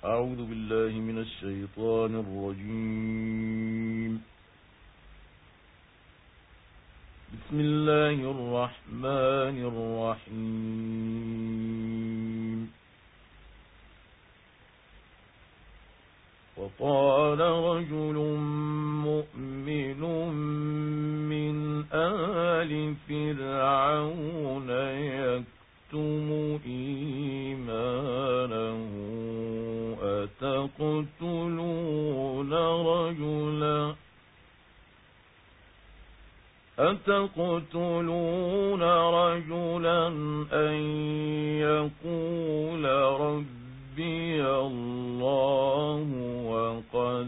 أعوذ بالله من الشيطان الرجيم. بسم الله الرحمن الرحيم. وقال رجل مؤمن من آل فرعون يكتم إيمانه أتقتلون رجلا أن يقول ربي الله وقد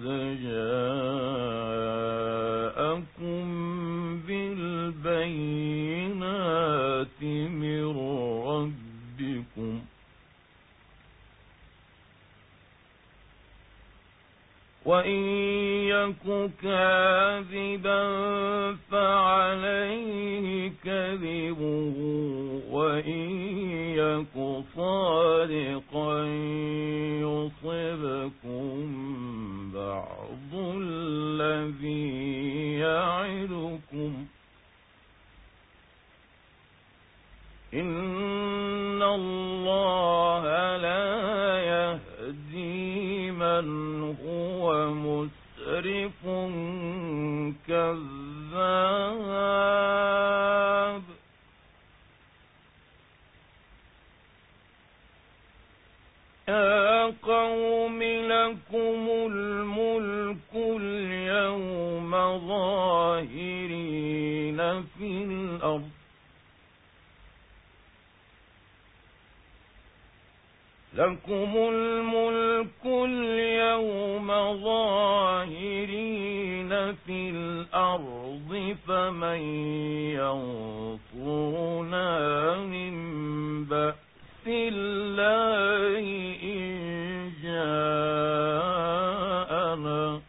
جاءكم بالبينات من ربكم وإن يك كاذبا فعليه كذبه وإن يك صادقا يصبكم بعض الذي يعدكم إن الله لا يهدي من هو مسرف كذاب يا قوم لكم الملك اليوم ظاهرين في الأرض لكم الملك اليوم ظاهرين في الأرض فمن ينصرنا من بأس الله إن جاءنا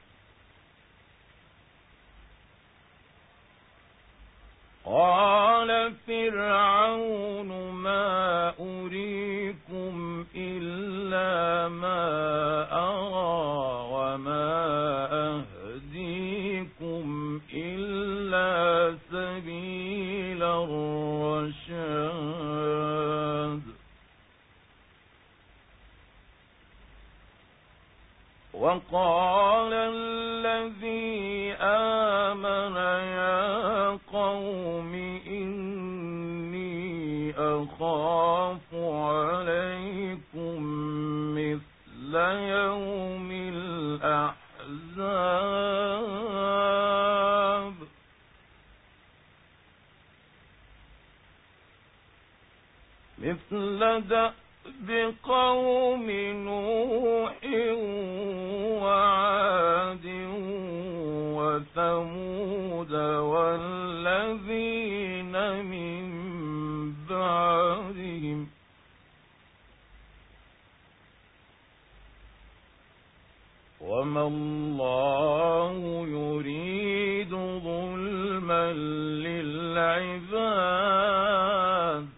قال فرعون ما أريكم إلا ما أرى وما أهديكم إلا سبيل الرشاد وقال الذي آمن يا قوم إني أخاف عليكم مثل يوم الأحزاب مثل دأب قوم نوح وعاد وثمود والذين من بعدهم وما الله يريد ظلما للعباد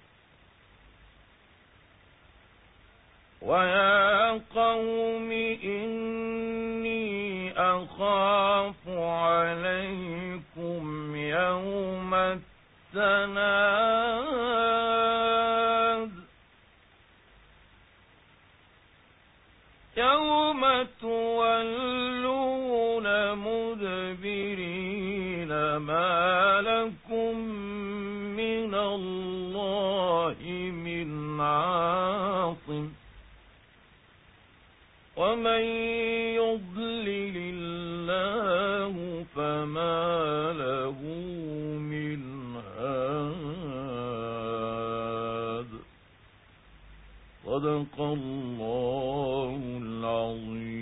ويا قوم إني أخاف عليكم يوم التناد يوم تولون مدبرين ما لكم من الله من عاصم ومن يضلل الله فما له من هاد صدق الله العظيم.